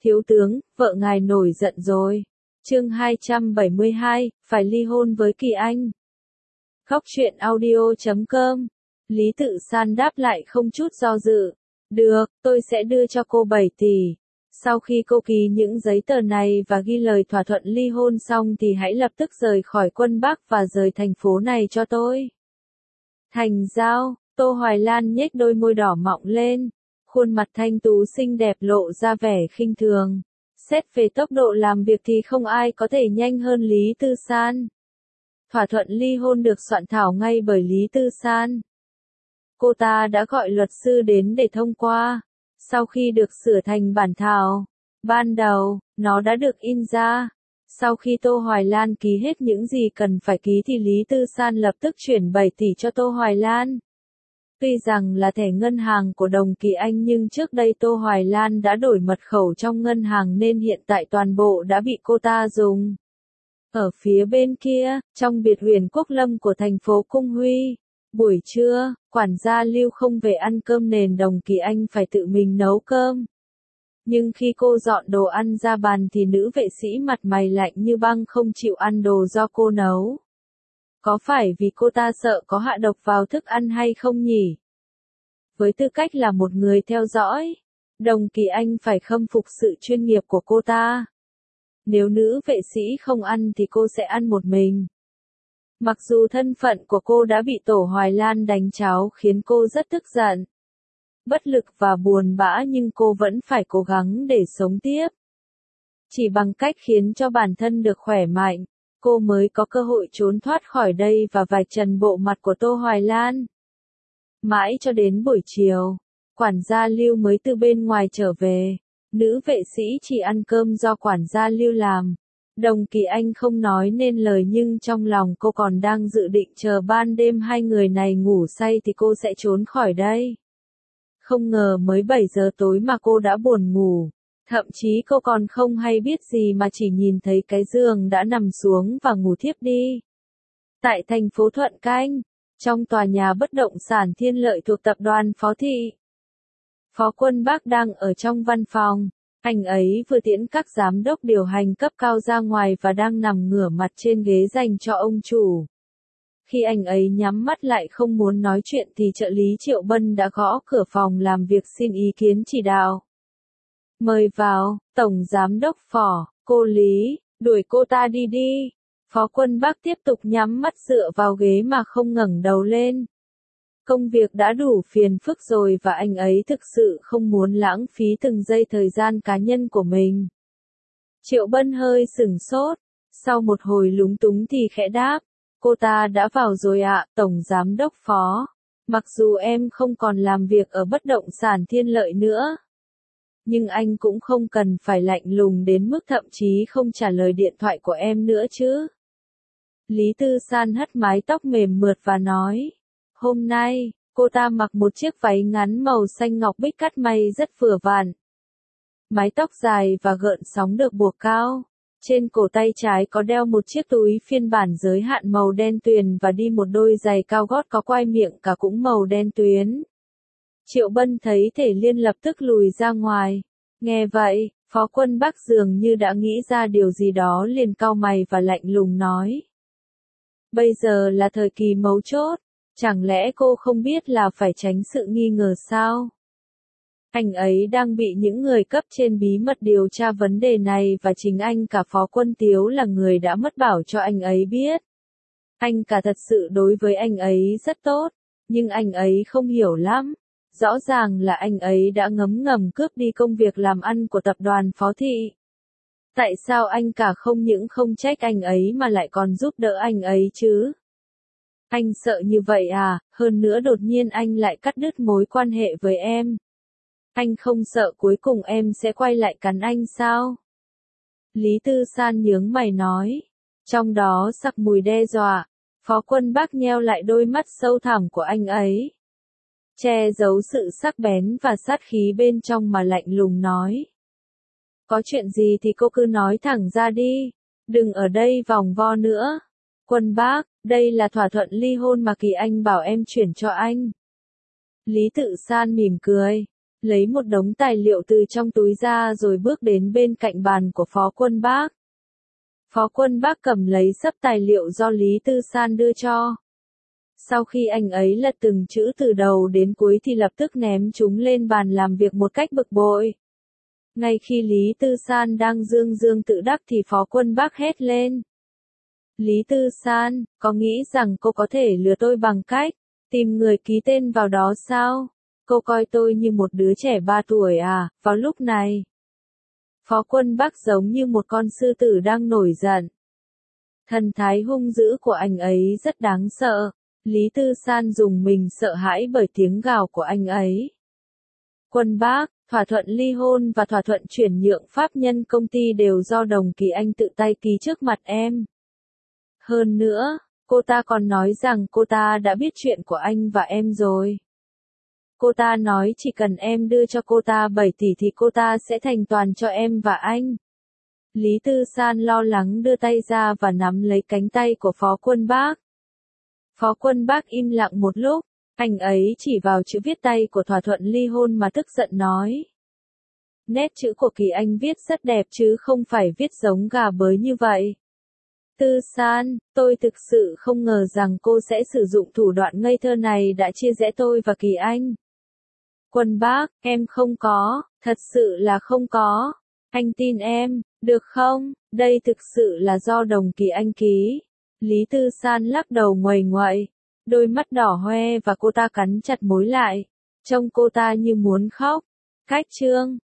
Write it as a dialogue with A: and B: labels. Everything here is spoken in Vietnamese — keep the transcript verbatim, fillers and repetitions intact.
A: Thiếu tướng, vợ ngài nổi giận rồi. Chương hai trăm bảy mươi hai, phải ly hôn với Kỳ Anh. Góc truyện audio chấm com. Lý Tự San đáp lại không chút do dự. Được, tôi sẽ đưa cho cô bảy tỷ. Sau khi cô ký những giấy tờ này và ghi lời thỏa thuận ly hôn xong thì hãy lập tức rời khỏi quân Bắc và rời thành phố này cho tôi. Thành giao, Tô Hoài Lan nhếch đôi môi đỏ mọng lên. Khuôn mặt thanh tú xinh đẹp lộ ra vẻ khinh thường. Xét về tốc độ làm việc thì không ai có thể nhanh hơn Lý Tư San. Thỏa thuận ly hôn được soạn thảo ngay bởi Lý Tư San. Cô ta đã gọi luật sư đến để thông qua. Sau khi được sửa thành bản thảo, ban đầu, nó đã được in ra. Sau khi Tô Hoài Lan ký hết những gì cần phải ký thì Lý Tư San lập tức chuyển bảy tỷ cho Tô Hoài Lan. Tuy rằng là thẻ ngân hàng của Đồng Kỳ Anh nhưng trước đây Tô Hoài Lan đã đổi mật khẩu trong ngân hàng nên hiện tại toàn bộ đã bị cô ta dùng. Ở phía bên kia, trong biệt huyền Quốc Lâm của thành phố Cung Huy, buổi trưa, quản gia Lưu không về ăn cơm nên Đồng Kỳ Anh phải tự mình nấu cơm. Nhưng khi cô dọn đồ ăn ra bàn thì nữ vệ sĩ mặt mày lạnh như băng không chịu ăn đồ do cô nấu. Có phải vì cô ta sợ có hạ độc vào thức ăn hay không nhỉ? Với tư cách là một người theo dõi, Đồng Kỳ Anh phải khâm phục sự chuyên nghiệp của cô ta. Nếu nữ vệ sĩ không ăn thì cô sẽ ăn một mình. Mặc dù thân phận của cô đã bị Tổ Hoài Lan đánh cháo khiến cô rất tức giận, bất lực và buồn bã nhưng cô vẫn phải cố gắng để sống tiếp. Chỉ bằng cách khiến cho bản thân được khỏe mạnh, cô mới có cơ hội trốn thoát khỏi đây và vạch trần bộ mặt của Tô Hoài Lan. Mãi cho đến buổi chiều, quản gia Lưu mới từ bên ngoài trở về. Nữ vệ sĩ chỉ ăn cơm do quản gia Lưu làm. Đồng Kỳ Anh không nói nên lời nhưng trong lòng cô còn đang dự định chờ ban đêm hai người này ngủ say thì cô sẽ trốn khỏi đây. Không ngờ mới bảy giờ tối mà cô đã buồn ngủ. Thậm chí cô còn không hay biết gì mà chỉ nhìn thấy cái giường đã nằm xuống và ngủ thiếp đi. Tại thành phố Thuận Canh, trong tòa nhà bất động sản Thiên Lợi thuộc tập đoàn Phó Thị, Phó Quân Bác đang ở trong văn phòng. Anh ấy vừa tiễn các giám đốc điều hành cấp cao ra ngoài và đang nằm ngửa mặt trên ghế dành cho ông chủ. Khi anh ấy nhắm mắt lại không muốn nói chuyện thì trợ lý Triệu Bân đã gõ cửa phòng làm việc xin ý kiến chỉ đạo. Mời vào, Tổng Giám đốc Phó, cô Lý, đuổi cô ta đi đi. Phó Quân Bác tiếp tục nhắm mắt dựa vào ghế mà không ngẩng đầu lên. Công việc đã đủ phiền phức rồi và anh ấy thực sự không muốn lãng phí từng giây thời gian cá nhân của mình. Triệu Bân hơi sửng sốt, sau một hồi lúng túng thì khẽ đáp, cô ta đã vào rồi ạ, Tổng Giám đốc Phó. Mặc dù em không còn làm việc ở bất động sản Thiên Lợi nữa, nhưng anh cũng không cần phải lạnh lùng đến mức thậm chí không trả lời điện thoại của em nữa chứ. Lý Tư San hất mái tóc mềm mượt và nói, hôm nay, cô ta mặc một chiếc váy ngắn màu xanh ngọc bích cắt may rất vừa vặn. Mái tóc dài và gợn sóng được buộc cao. Trên cổ tay trái có đeo một chiếc túi phiên bản giới hạn màu đen tuyền và đi một đôi giày cao gót có quai miệng cả cũng màu đen tuyến. Triệu Bân thấy Thể Liên lập tức lùi ra ngoài. Nghe vậy, Phó Quân Bác dường như đã nghĩ ra điều gì đó liền cau mày và lạnh lùng nói. Bây giờ là thời kỳ mấu chốt. Chẳng lẽ cô không biết là phải tránh sự nghi ngờ sao? Anh ấy đang bị những người cấp trên bí mật điều tra vấn đề này và chính anh cả Phó Quân Tiếu là người đã mất bảo cho anh ấy biết. Anh cả thật sự đối với anh ấy rất tốt, nhưng anh ấy không hiểu lắm. Rõ ràng là anh ấy đã ngấm ngầm cướp đi công việc làm ăn của tập đoàn Phó Thị. Tại sao anh cả không những không trách anh ấy mà lại còn giúp đỡ anh ấy chứ? Anh sợ như vậy à, hơn nữa đột nhiên anh lại cắt đứt mối quan hệ với em. Anh không sợ cuối cùng em sẽ quay lại cắn anh sao? Lý Tư San nhướng mày nói. Trong đó sặc mùi đe dọa. Phó Quân Bác nheo lại đôi mắt sâu thẳm của anh ấy. Che giấu sự sắc bén và sát khí bên trong mà lạnh lùng nói. Có chuyện gì thì cô cứ nói thẳng ra đi. Đừng ở đây vòng vo nữa. Quân Bác, đây là thỏa thuận ly hôn mà Kỳ Anh bảo em chuyển cho anh. Lý Tự San mỉm cười. lấy một đống tài liệu từ trong túi ra rồi bước đến bên cạnh bàn của Phó Quân Bác. Phó Quân Bác cầm lấy xấp tài liệu do Lý Tư San đưa cho. Sau khi anh ấy lật từng chữ từ đầu đến cuối thì lập tức ném chúng lên bàn làm việc một cách bực bội. Ngay khi Lý Tư San đang dương dương tự đắc thì Phó Quân Bác hét lên. Lý Tư San, có nghĩ rằng cô có thể lừa tôi bằng cách tìm người ký tên vào đó sao? Cô coi tôi như một đứa trẻ ba tuổi à, vào lúc này? Phó Quân Bác giống như một con sư tử đang nổi giận. Thần thái hung dữ của anh ấy rất đáng sợ. Lý Tư San dùng mình sợ hãi bởi tiếng gào của anh ấy. Quân Bác, thỏa thuận ly hôn và thỏa thuận chuyển nhượng pháp nhân công ty đều do Đồng Kỳ Anh tự tay ký trước mặt em. Hơn nữa, cô ta còn nói rằng cô ta đã biết chuyện của anh và em rồi. Cô ta nói chỉ cần em đưa cho cô ta bảy tỷ thì cô ta sẽ thành toàn cho em và anh. Lý Tư San lo lắng đưa tay ra và nắm lấy cánh tay của Phó Quân Bác. Phó Quân Bác im lặng một lúc, anh ấy chỉ vào chữ viết tay của thỏa thuận ly hôn mà tức giận nói. Nét chữ của Kỳ Anh viết rất đẹp chứ không phải viết giống gà bới như vậy. Tư San, tôi thực sự không ngờ rằng cô sẽ sử dụng thủ đoạn ngây thơ này đã chia rẽ tôi và Kỳ Anh. Quân Bác, em không có, thật sự là không có. Anh tin em, được không? Đây thực sự là do Đồng Kỳ Anh ký. Lý Tư San lắc đầu nguầy nguậy, đôi mắt đỏ hoe và cô ta cắn chặt môi lại, trông cô ta như muốn khóc. Cách chương